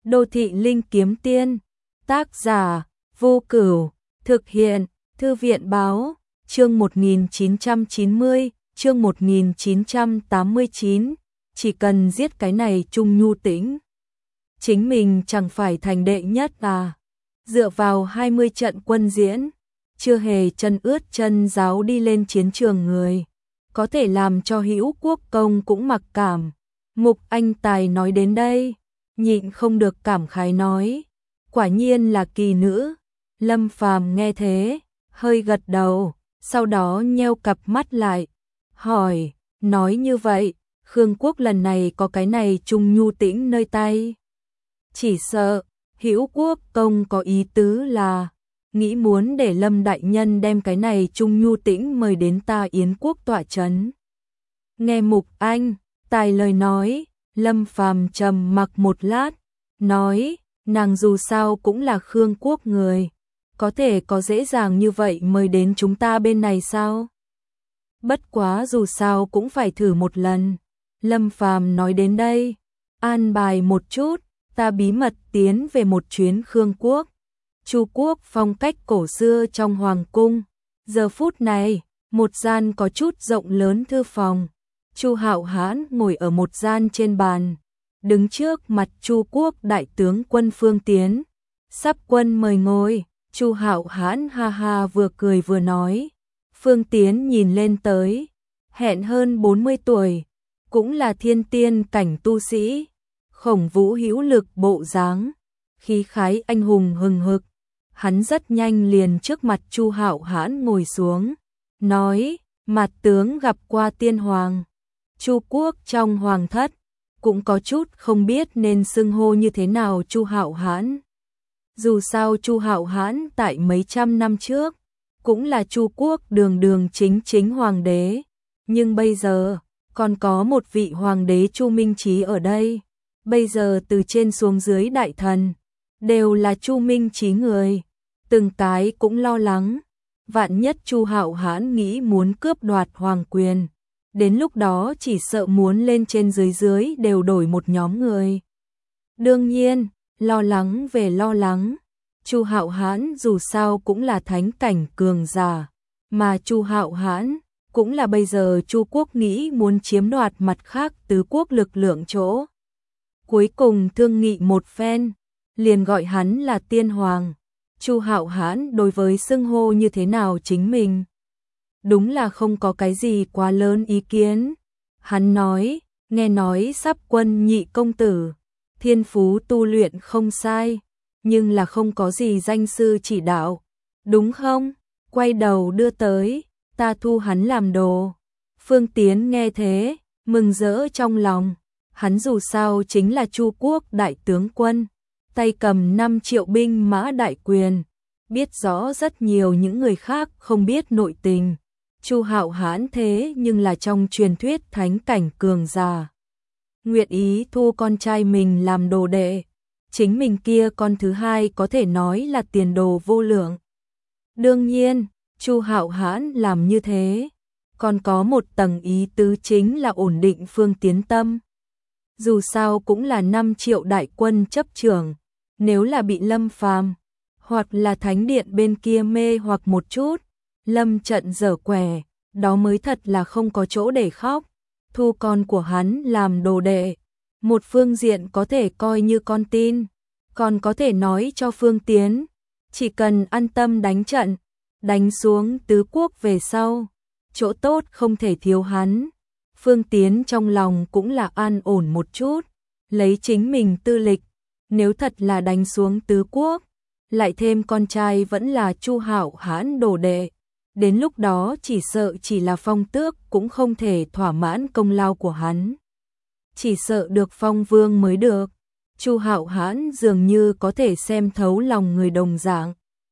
Đô thị linh kiếm tiên, tác giả Vô Cửu, thực hiện Thư viện báo, chương 1990, chương 1989, chỉ cần giết cái này Trung Nhu Tĩnh. Chính mình chẳng phải thành đệ nhất à? Dựa vào 20 trận quân diễn, chưa hề chân ướt chân ráo đi lên chiến trường người, có thể làm cho Hữu Quốc Công cũng mặc cảm. Mục Anh Tài nói đến đây, nhịn không được cảm khái nói, quả nhiên là kỳ nữ. Lâm Phàm nghe thế, hơi gật đầu, sau đó nheo cặp mắt lại, hỏi, nói như vậy, Khương Quốc lần này có cái này Trung Nhu Tĩnh nơi tay. Chỉ sợ, Hữu Quốc Công có ý tứ là, nghĩ muốn để Lâm Đại Nhân đem cái này Trung Nhu Tĩnh mời đến ta Yến Quốc tọa chấn. Nghe Mục Anh Tài lời nói, Lâm Phàm trầm mặc một lát, nói, nàng dù sao cũng là Khương Quốc người, có thể có dễ dàng như vậy mời đến chúng ta bên này sao? Bất quá dù sao cũng phải thử một lần. Lâm Phàm nói đến đây, an bài một chút, ta bí mật tiến về một chuyến Khương Quốc. Chu Quốc phong cách cổ xưa trong hoàng cung. Giờ phút này, một gian có chút rộng lớn thư phòng. Chu Hạo Hãn ngồi ở một gian trên bàn, đứng trước mặt Chu Quốc đại tướng quân Phương Tiến. Sắp quân mời ngồi. Chu Hạo Hãn ha ha vừa cười vừa nói. Phương Tiến nhìn lên tới, hẹn hơn 40 tuổi, cũng là thiên tiên cảnh tu sĩ, khổng vũ hữu lực bộ dáng, khí khái anh hùng hừng hực. Hắn rất nhanh liền trước mặt Chu Hạo Hãn ngồi xuống, nói, mặt tướng gặp qua tiên hoàng. Chu Quốc trong hoàng thất, cũng có chút không biết nên xưng hô như thế nào Chu Hạo Hãn. Dù sao Chu Hạo Hãn tại mấy trăm năm trước, cũng là Chu Quốc đường đường chính chính hoàng đế, nhưng bây giờ, còn có một vị hoàng đế Chu Minh Chí ở đây. Bây giờ từ trên xuống dưới đại thần, đều là Chu Minh Chí người, từng cái cũng lo lắng. Vạn nhất Chu Hạo Hãn nghĩ muốn cướp đoạt hoàng quyền, đến lúc đó chỉ sợ muốn lên trên dưới dưới đều đổi một nhóm người. Đương nhiên, lo lắng về lo lắng, Chu Hạo Hãn dù sao cũng là thánh cảnh cường giả, mà Chu Hạo Hãn cũng là bây giờ Chu Quốc nghĩ muốn chiếm đoạt mặt khác tứ quốc lực lượng chỗ. Cuối cùng thương nghị một phen, liền gọi hắn là tiên hoàng. Chu Hạo Hãn đối với xưng hô như thế nào chính mình, đúng là không có cái gì quá lớn ý kiến. Hắn nói, nghe nói sắp quân nhị công tử, thiên phú tu luyện không sai, nhưng là không có gì danh sư chỉ đạo, đúng không? Quay đầu đưa tới, ta thu hắn làm đồ. Phương Tiến nghe thế, mừng rỡ trong lòng, hắn dù sao chính là Chu Quốc đại tướng quân, tay cầm 5 triệu binh mã đại quyền, biết rõ rất nhiều những người khác không biết nội tình. Chu Hạo Hãn thế nhưng là trong truyền thuyết thánh cảnh cường giả, nguyện ý thu con trai mình làm đồ đệ, chính mình kia con thứ hai có thể nói là tiền đồ vô lượng. Đương nhiên, Chu Hạo Hãn làm như thế, còn có một tầng ý tứ chính là ổn định Phương Tiến tâm. Dù sao cũng là 5 triệu đại quân chấp trưởng, nếu là bị Lâm Phàm hoặc là thánh điện bên kia mê hoặc một chút, lâm trận dở quẻ, đó mới thật là không có chỗ để khóc. Thu con của hắn làm đồ đệ, một phương diện có thể coi như con tin, còn có thể nói cho Phương Tiến, chỉ cần an tâm đánh trận, đánh xuống tứ quốc về sau, chỗ tốt không thể thiếu hắn. Phương Tiến trong lòng cũng là an ổn một chút, lấy chính mình tư lịch, nếu thật là đánh xuống tứ quốc, lại thêm con trai vẫn là Chu Hạo Hãn đồ đệ, đến lúc đó chỉ sợ chỉ là phong tước cũng không thể thỏa mãn công lao của hắn. Chỉ sợ được phong vương mới được. Chu Hạo Hãn dường như có thể xem thấu lòng người đồng dạng.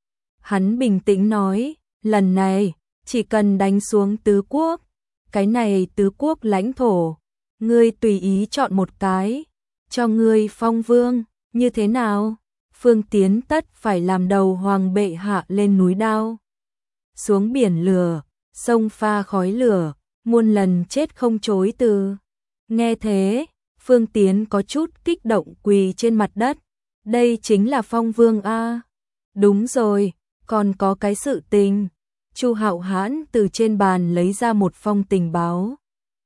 Hắn bình tĩnh nói, lần này, chỉ cần đánh xuống tứ quốc, cái này tứ quốc lãnh thổ, ngươi tùy ý chọn một cái, cho ngươi phong vương, như thế nào? Phương Tiến tất phải làm đầu hoàng bệ hạ lên núi đao, xuống biển lửa, sông pha khói lửa, muôn lần chết không chối từ. Nghe thế, Phương Tiến có chút kích động quỳ trên mặt đất, Đây chính là Phong Vương a. Đúng rồi, còn có cái sự tình. Chu Hạo Hãn từ trên bàn lấy ra một phong tình báo.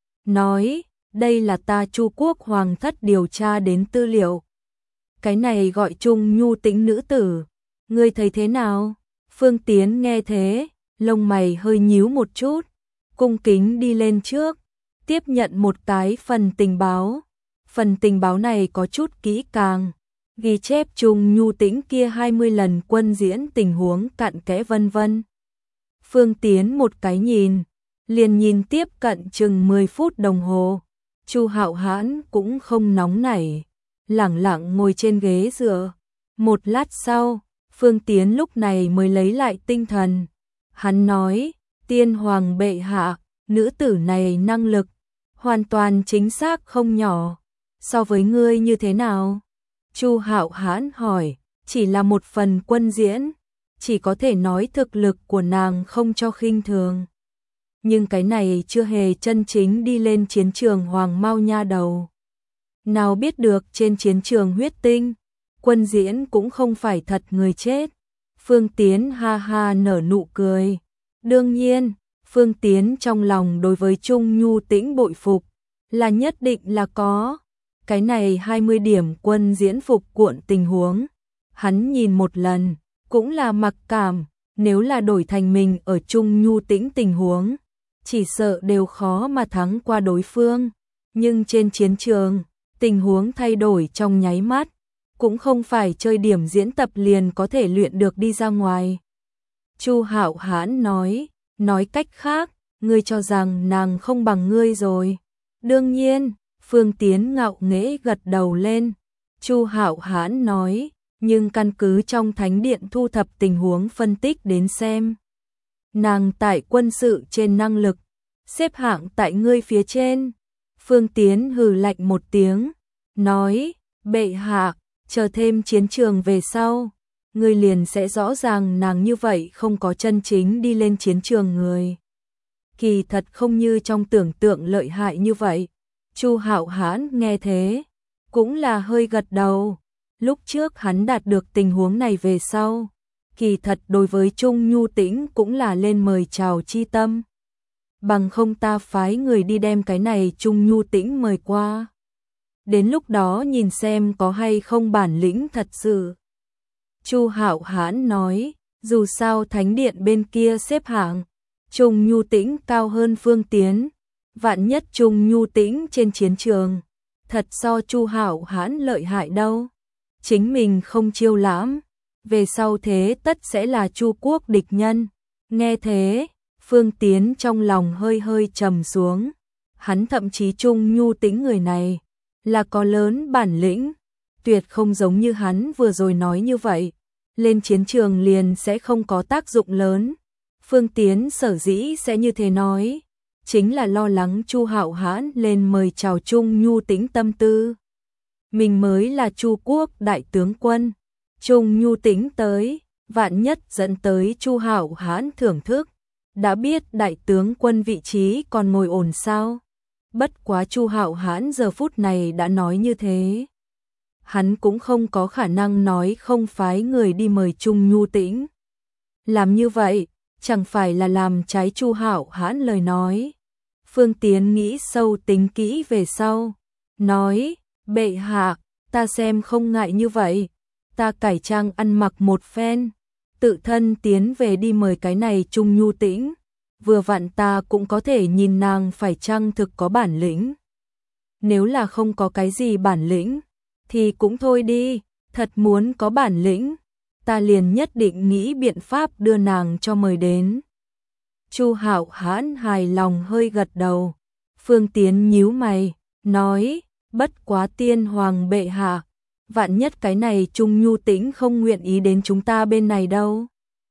Nói, đây là ta Chu quốc hoàng thất điều tra đến tư liệu. Cái này gọi Trung Nhu Tĩnh nữ tử. Ngươi thấy thế nào? Phương Tiến nghe thế, lông mày hơi nhíu một chút, cung kính đi lên trước, tiếp nhận một cái phần tình báo. Phần tình báo này có chút kỹ càng, ghi chép Trung Nhu Tĩnh kia 20 lần quân diễn tình huống cặn kẽ vân vân. Phương Tiến một cái nhìn, liền nhìn tiếp cận chừng 10 phút đồng hồ. Chu Hạo Hãn cũng không nóng nảy, lẳng lặng ngồi trên ghế dựa. Một lát sau, Phương Tiến lúc này mới lấy lại tinh thần. Hắn nói, tiên hoàng bệ hạ, nữ tử này năng lực, hoàn toàn chính xác không nhỏ. So với ngươi như thế nào? Chu Hạo Hãn hỏi, chỉ là một phần quân diễn, chỉ có thể nói thực lực của nàng không cho khinh thường. Nhưng cái này chưa hề chân chính đi lên chiến trường Hoàng Mao nha đầu. Nào biết được trên chiến trường huyết tinh, quân diễn cũng không phải thật người chết. Phương Tiến ha ha nở nụ cười. Đương nhiên, Phương Tiến trong lòng đối với Trung Nhu Tĩnh bội phục, là nhất định là có. Cái này 20 điểm quân diễn phục cuộn tình huống. Hắn nhìn một lần, cũng là mặc cảm, nếu là đổi thành mình ở Trung Nhu Tĩnh tình huống, chỉ sợ đều khó mà thắng qua đối phương. Nhưng trên chiến trường, tình huống thay đổi trong nháy mắt, cũng không phải chơi điểm diễn tập liền có thể luyện được đi ra ngoài. Chu Hạo Hãn nói cách khác, ngươi cho rằng nàng không bằng ngươi rồi. Đương nhiên, Phương Tiến ngạo nghễ gật đầu lên. Chu Hạo Hãn nói, nhưng căn cứ trong thánh điện thu thập tình huống phân tích đến xem. Nàng tại quân sự trên năng lực, xếp hạng tại ngươi phía trên. Phương Tiến hừ lạnh một tiếng, nói, bệ hạ, chờ thêm chiến trường về sau, ngươi liền sẽ rõ ràng nàng như vậy không có chân chính đi lên chiến trường người. Kỳ thật không như trong tưởng tượng lợi hại như vậy. Chu Hạo Hãn nghe thế, cũng là hơi gật đầu. Lúc trước hắn đạt được tình huống này về sau, kỳ thật đối với Trung Nhu Tĩnh cũng là lên mời chào chi tâm. Bằng không ta phái người đi đem cái này Trung Nhu Tĩnh mời qua. Đến lúc đó nhìn xem có hay không bản lĩnh thật sự. Chu Hạo Hãn nói, dù sao thánh điện bên kia xếp hạng, Trung Nhu Tĩnh cao hơn Phương Tiến. Vạn nhất Trung Nhu Tĩnh trên chiến trường, thật so Chu Hạo Hãn lợi hại đâu. Chính mình không chiêu lãm, về sau thế tất sẽ là Chu quốc địch nhân. Nghe thế, Phương Tiến trong lòng hơi hơi trầm xuống. Hắn thậm chí Trung Nhu Tĩnh người này là có lớn bản lĩnh, tuyệt không giống như hắn vừa rồi nói như vậy, lên chiến trường liền sẽ không có tác dụng lớn. Phương Tiến sở dĩ sẽ như thế nói, chính là lo lắng Chu Hạo Hãn lên mời chào Trung Nhu Tĩnh tâm tư. Mình mới là Chu quốc đại tướng quân, Trung Nhu Tĩnh tới, vạn nhất dẫn tới Chu Hạo Hãn thưởng thức, đã biết đại tướng quân vị trí còn ngồi ổn sao? Bất quá Chu Hạo Hãn giờ phút này đã nói như thế, hắn cũng không có khả năng nói không phái người đi mời Trung Nhu Tĩnh. Làm như vậy, chẳng phải là làm trái Chu Hạo Hãn lời nói. Phương Tiến nghĩ sâu tính kỹ về sau, nói, bệ hạ, ta xem không ngại như vậy, ta cải trang ăn mặc một phen, tự thân tiến về đi mời cái này Trung Nhu Tĩnh, vừa vặn ta cũng có thể nhìn nàng phải chăng thực có bản lĩnh. Nếu là không có cái gì bản lĩnh, thì cũng thôi đi, thật muốn có bản lĩnh, ta liền nhất định nghĩ biện pháp đưa nàng cho mời đến. Chu Hạo Hãn hài lòng hơi gật đầu. Phương Tiến nhíu mày, nói, bất quá tiên hoàng bệ hạ, vạn nhất cái này Trung Nhu Tĩnh không nguyện ý đến chúng ta bên này đâu.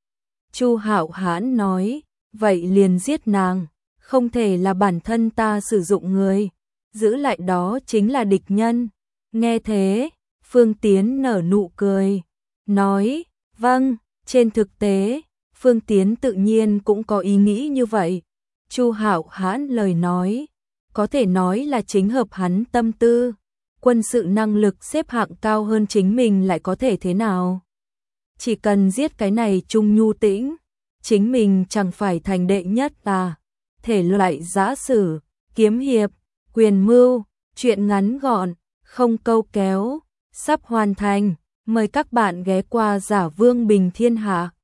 Chu Hạo Hãn nói, vậy liền giết nàng, không thể là bản thân ta sử dụng người, giữ lại đó chính là địch nhân. Nghe thế, Phương Tiến nở nụ cười, nói, vâng, trên thực tế, Phương Tiến tự nhiên cũng có ý nghĩ như vậy. Chu Hạo Hãn lời nói, có thể nói là chính hợp hắn tâm tư. quân sự năng lực xếp hạng cao hơn chính mình lại có thể thế nào? Chỉ cần giết cái này Trung Nhu Tĩnh, chính mình chẳng phải thành đệ nhất à? Thể loại giã sử, kiếm hiệp, quyền mưu, truyện ngắn gọn, không câu kéo, sắp hoàn thành. Mời các bạn ghé qua Giả Vương Bình Thiên Hạ.